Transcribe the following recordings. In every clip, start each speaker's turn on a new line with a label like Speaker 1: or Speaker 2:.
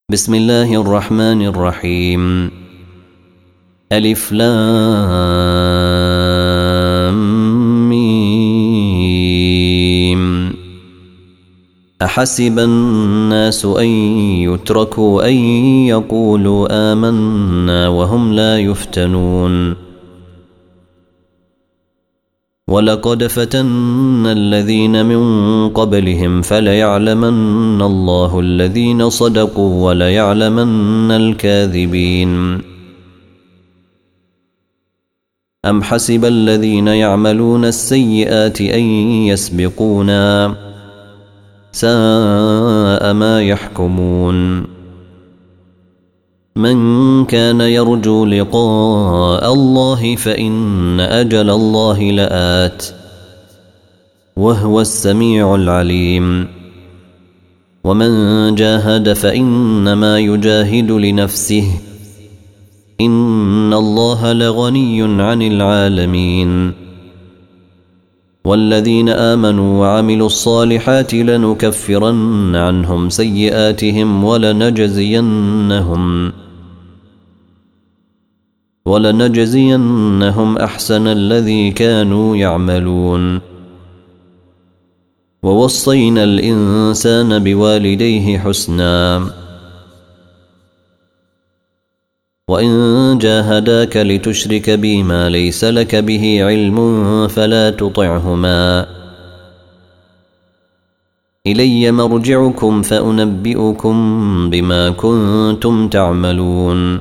Speaker 1: بسم الله الرحمن الرحيم. ألف لام ميم. أحسب الناس أن يتركوا أن يقولوا آمنا وهم لا يفتنون. ولقد فتنا الذين من قبلهم فليعلمن الله الذين صدقوا وليعلمن الكاذبين. أم حسب الذين يعملون السيئات أن يسبقونا ساء ما يحكمون. من كان يرجو لقاء الله فإن أجل الله لآت وهو السميع العليم. ومن جاهد فإنما يجاهد لنفسه إن الله لغني عن العالمين. والذين آمنوا وعملوا الصالحات لنكفرن عنهم سيئاتهم ولنجزينهم أحسن الذي كانوا يعملون. ووصينا الإنسان بوالديه حسنا وإن جاهداك لتشرك بي ما ليس لك به علم فلا تطعهما. إلي مرجعكم فأنبئكم بما كنتم تعملون.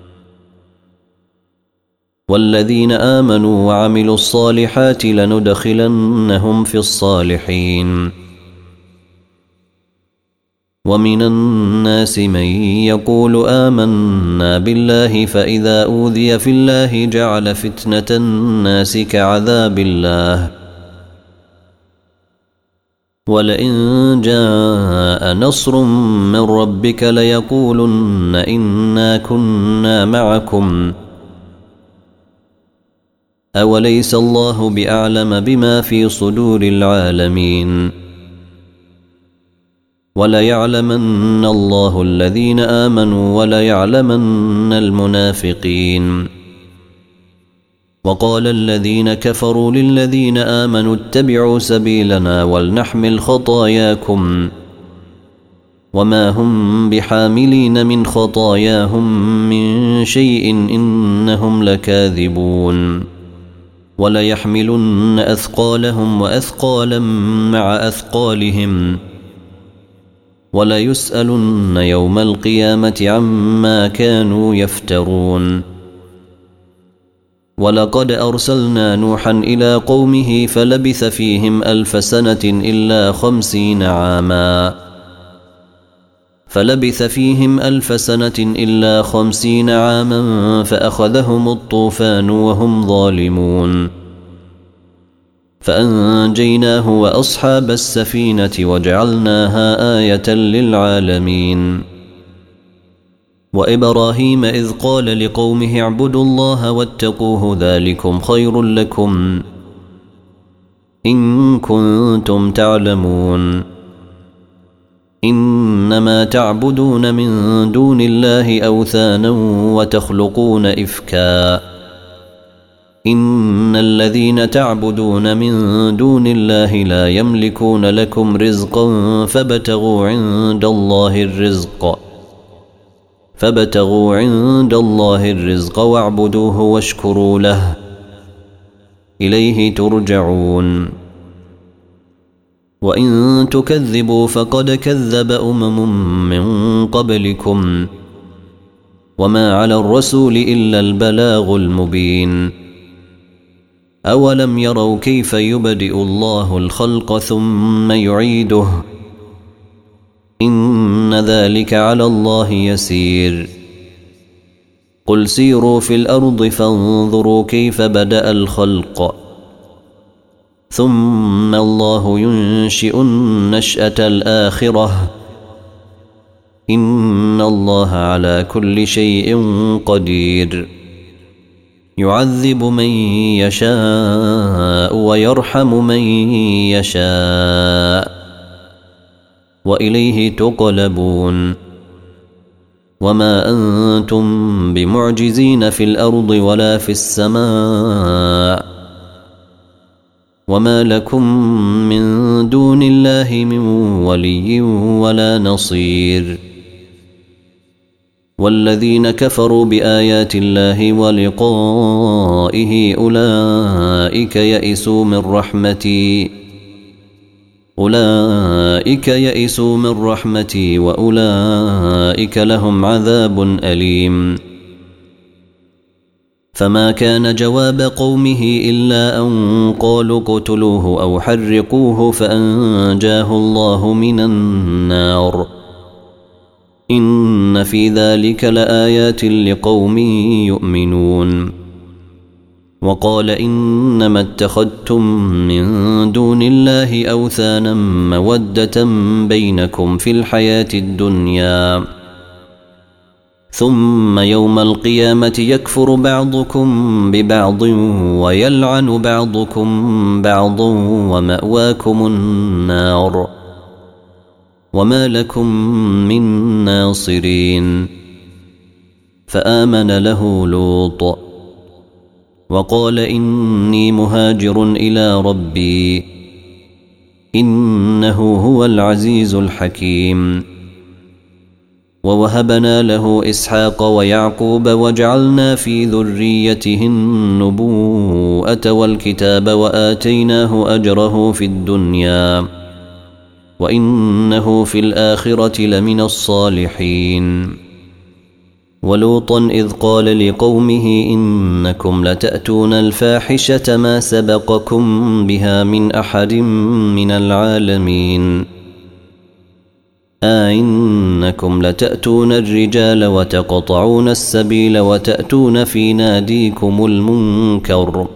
Speaker 1: والذين آمنوا وعملوا الصالحات لندخلنهم في الصالحين. ومن الناس من يقول آمنا بالله فإذا أوذي في الله جعل فتنة الناس كعذاب الله. ولئن جاء نصر من ربك ليقولن إنا كنا معكم أوليس الله بأعلم بما في صدور العالمين. وليعلمن الله الذين آمنوا وليعلمن المنافقين. وقال الذين كفروا للذين آمنوا اتبعوا سبيلنا ولنحمل خطاياكم وما هم بحاملين من خطاياهم من شيء إنهم لكاذبون. وليحملن أثقالهم وأثقالا مع أثقالهم وليسألن يوم القيامة عما كانوا يفترون. ولقد أرسلنا نوحا إلى قومه فلبث فيهم 1000 سنة إلا 50 عاما فأخذهم الطوفان وهم ظالمون. فأنجيناه وأصحاب السفينة وجعلناها آية للعالمين. وإبراهيم إذ قال لقومه اعبدوا الله واتقوه ذلكم خير لكم إن كنتم تعلمون. إنما تعبدون من دون الله أوثانا وتخلقون إفكا إن الذين تعبدون من دون الله لا يملكون لكم رزقا فابتغوا عند الله الرزق واعبدوه واشكروا له إليه ترجعون. وإن تكذبوا فقد كذب من قبلكم وما على الرسول إلا البلاغ المبين. أولم يروا كيف يبدئ الله الخلق ثم يعيده إن ذلك على الله يسير. قل سيروا في الأرض فانظروا كيف بدأ الخلق ثم الله ينشئ النشأة الآخرة إن الله على كل شيء قدير. يعذب من يشاء ويرحم من يشاء وإليه تقلبون. وما أنتم بمعجزين في الأرض ولا في السماء وما لكم من دون الله من ولي ولا نصير والذين كفروا بآيات الله ولقائه أولئك يئسوا من رحمتي وأولئك لهم عذاب أليم فما كان جواب قومه إلا أن قالوا اقتلوه أو حرقوه فأنجاه الله من النار إن في ذلك لآيات لقوم يؤمنون وقال إنما اتخذتم من دون الله أوثانا مودة بينكم في الحياة الدنيا ثم يوم القيامة يكفر بعضكم ببعض ويلعن بعضكم بعضا ومأواكم النار وما لكم من ناصرين فآمن له لوط وقال إني مهاجر إلى ربي إنه هو العزيز الحكيم ووهبنا له إسحاق ويعقوب وجعلنا في ذريته النبوءة والكتاب وآتيناه أجره في الدنيا وإنه في الآخرة لمن الصالحين ولوطا إذ قال لقومه إنكم لتأتون الفاحشة ما سبقكم بها من أحد من العالمين إنكم لتأتون الرجال وتقطعون السبيل وتأتون في ناديكم المنكر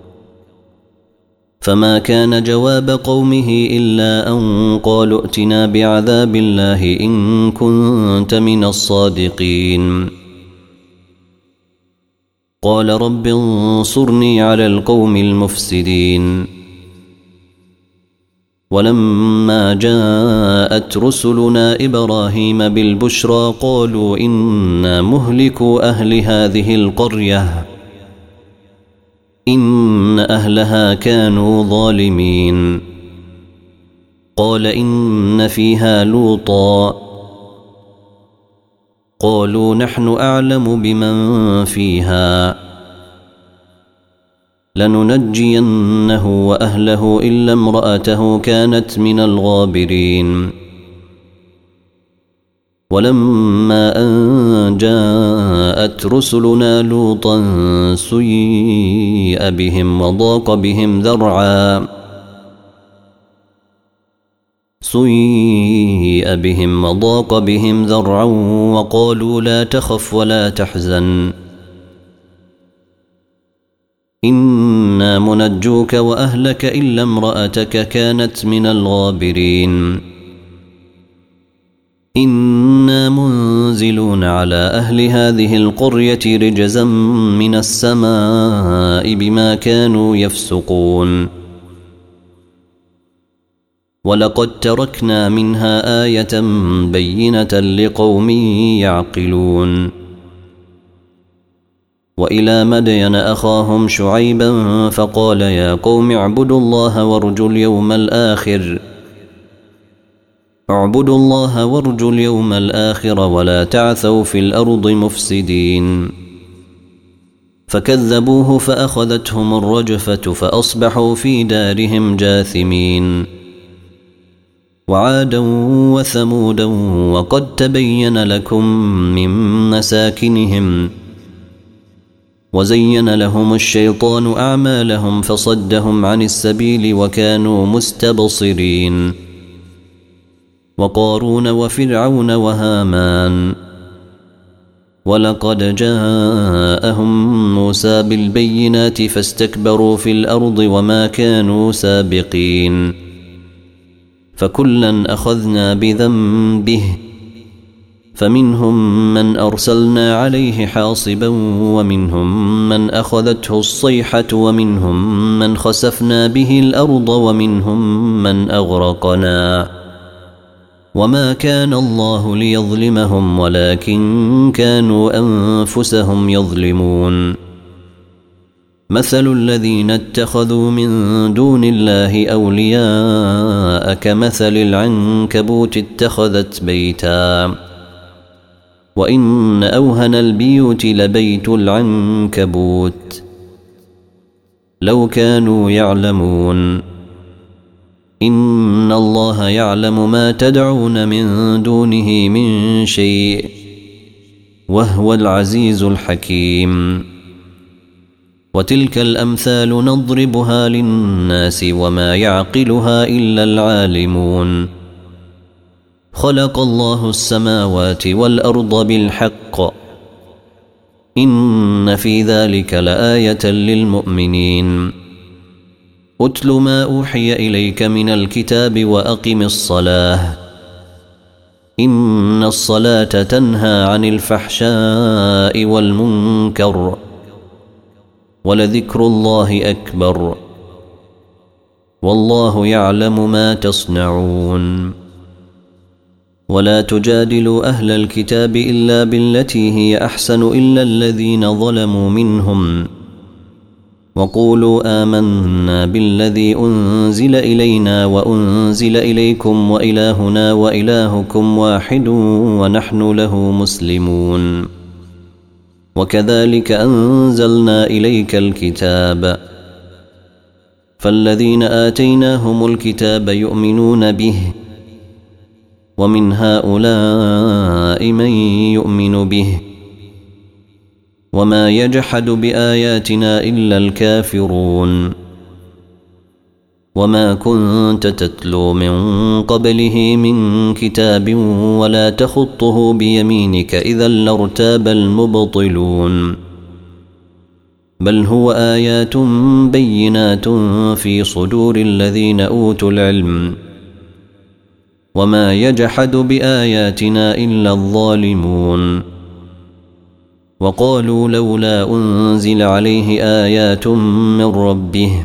Speaker 1: فما كان جواب قومه إلا أن قالوا ائتنا بعذاب الله إن كنت من الصادقين قال رب انصرني على القوم المفسدين ولما جاءت رسلنا إبراهيم بالبشرى قالوا إنا مهلكوا أهل هذه القرية إن أهلها كانوا ظالمين قال إن فيها لوطا قالوا نحن أعلم بمن فيها لننجينه وأهله إلا امرأته كانت من الغابرين ولما أن جاءت رسلنا لوطا سيئ بهم وضاق بهم ذرعا وقالوا لا تخف ولا تحزن إنا منجوك وأهلك إلا امرأتك كانت من الغابرين إنا منزلون على أهل هذه القرية رجزا من السماء بما كانوا يفسقون ولقد تركنا منها آية بينة لقوم يعقلون وإلى مدين أخاهم شعيبا فقال يا قوم اعبدوا الله وارجوا اليوم الآخر ولا تعثوا في الأرض مفسدين فكذبوه فأخذتهم الرجفة فأصبحوا في دارهم جاثمين وعادا وثمودا وقد تبين لكم من مساكنهم وزين لهم الشيطان أعمالهم فصدهم عن السبيل وكانوا مستبصرين وقارون وفرعون وهامان ولقد جاءهم موسى بالبينات فاستكبروا في الأرض وما كانوا سابقين فكلا أخذنا بذنبه فمنهم من أرسلنا عليه حاصبا ومنهم من أخذته الصيحة ومنهم من خسفنا به الأرض ومنهم من أغرقنا وما كان الله ليظلمهم ولكن كانوا أنفسهم يظلمون. مثل الذين اتخذوا من دون الله أولياء كمثل العنكبوت اتخذت بيتا وإن أوهن البيوت لبيت العنكبوت لو كانوا يعلمون. إن الله يعلم ما تدعون من دونه من شيء وهو العزيز الحكيم. وتلك الأمثال نضربها للناس وما يعقلها إلا العالمون. خلق الله السماوات والأرض بالحق إن في ذلك لآية للمؤمنين. أتل ما أوحي إليك من الكتاب وأقم الصلاة إن الصلاة تنهى عن الفحشاء والمنكر ولذكر الله أكبر والله يعلم ما تصنعون. ولا تجادلوا أهل الكتاب إلا بالتي هي أحسن إلا الذين ظلموا منهم وقولوا آمنا بالذي أنزل إلينا وأنزل إليكم وإلهنا وإلهكم واحد ونحن له مسلمون. وكذلك أنزلنا إليك الكتاب فالذين آتيناهم الكتاب يؤمنون به ومن هؤلاء من يؤمن به وما يجحد بآياتنا إلا الكافرون. وما كنت تتلو من قبله من كتاب ولا تخطه بيمينك إذا لارتاب المبطلون. بل هو آيات بينات في صدور الذين أوتوا العلم وما يجحد بآياتنا إلا الظالمون. وقالوا لولا أنزل عليه آيات من ربه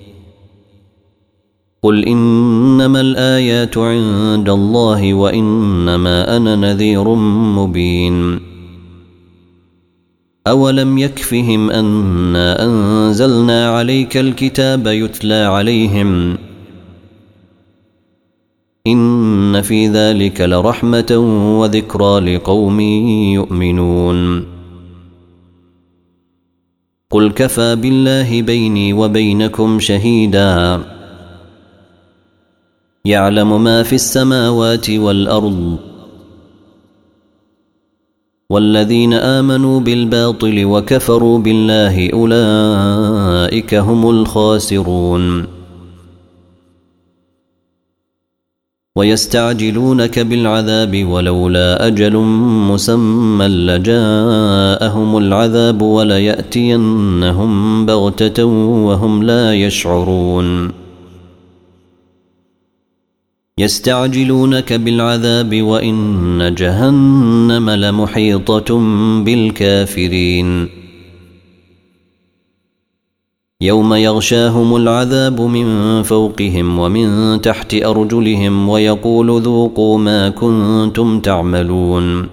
Speaker 1: قل إنما الآيات عند الله وإنما أنا نذير مبين. أولم يكفهم أنا أنزلنا عليك الكتاب يتلى عليهم إن في ذلك لرحمة وذكرى لقوم يؤمنون. قل كفى بالله بيني وبينكم شهيدا يعلم ما في السماوات والأرض. والذين آمنوا بالباطل وكفروا بالله أولئك هم الخاسرون. ويستعجلونك بالعذاب ولولا أجل مسمى لجاءهم العذاب وليأتينهم بغتة وهم لا يشعرون. يستعجلونك بالعذاب وإن جهنم لمحيطة بالكافرين. يوم يغشاهم العذاب من فوقهم ومن تحت أرجلهم ويقول ذوقوا ما كنتم تعملون.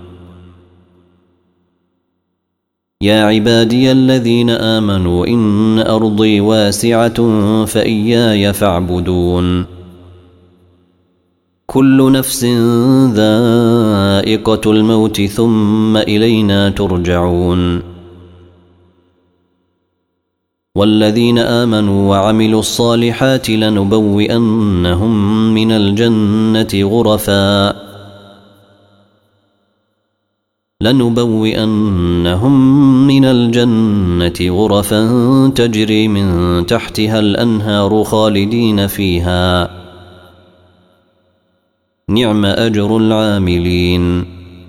Speaker 1: يا عبادي الذين آمنوا إن أرضي واسعة فإياي فاعبدون. كل نفس ذائقة الموت ثم إلينا ترجعون. والذين آمنوا وعملوا الصالحات لنبوئنهم من الجنة غرفا تجري من تحتها الأنهار خالدين فيها نعم أجر العاملين.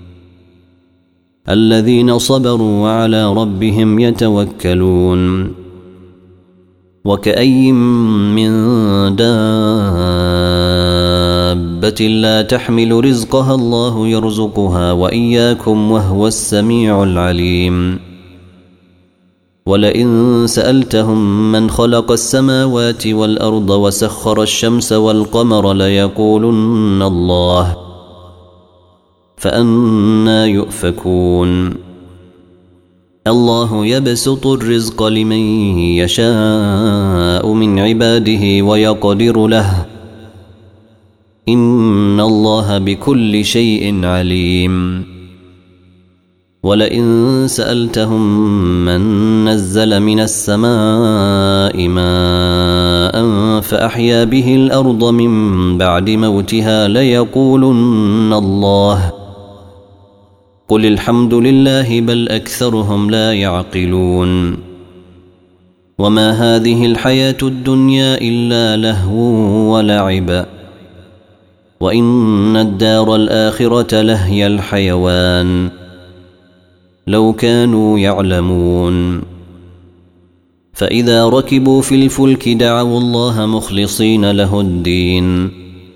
Speaker 1: الذين صبروا وعلى ربهم يتوكلون. وكأي من دابة لا تحمل رزقها الله يرزقها وإياكم وهو السميع العليم. ولئن سألتهم من خلق السماوات والأرض وسخر الشمس والقمر ليقولن الله فأنى يؤفكون الله يبسط الرزق لمن يشاء من عباده ويقدر له إن الله بكل شيء عليم ولئن سألتهم من نزل من السماء ماء فأحيا به الأرض من بعد موتها ليقولن الله قل الحمد لله بل أكثرهم لا يعقلون وما هذه الحياة الدنيا إلا لهو ولعب وإن الدار الآخرة لهي الحيوان لو كانوا يعلمون فإذا ركبوا في الفلك دعوا الله مخلصين له الدين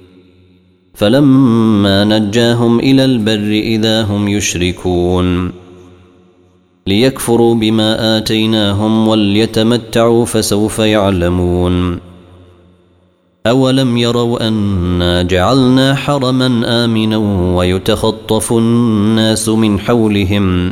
Speaker 1: فلما نجاهم إلى البر إذا هم يشركون ليكفروا بما آتيناهم وليتمتعوا فسوف يعلمون أولم يروا أنا جعلنا حرما آمنا ويتخطف الناس من حولهم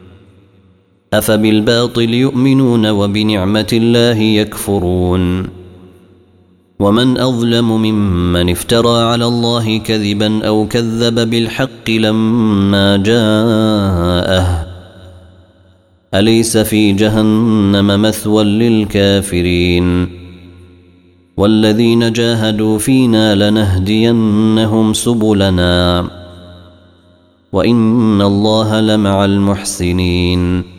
Speaker 1: أفبالباطل يؤمنون وبنعمة الله يكفرون ومن أظلم ممن افترى على الله كذبا أو كذب بالحق لما جاءه أليس في جهنم مثوى للكافرين والذين جاهدوا فينا لنهدينهم سبلنا وإن الله لمع المحسنين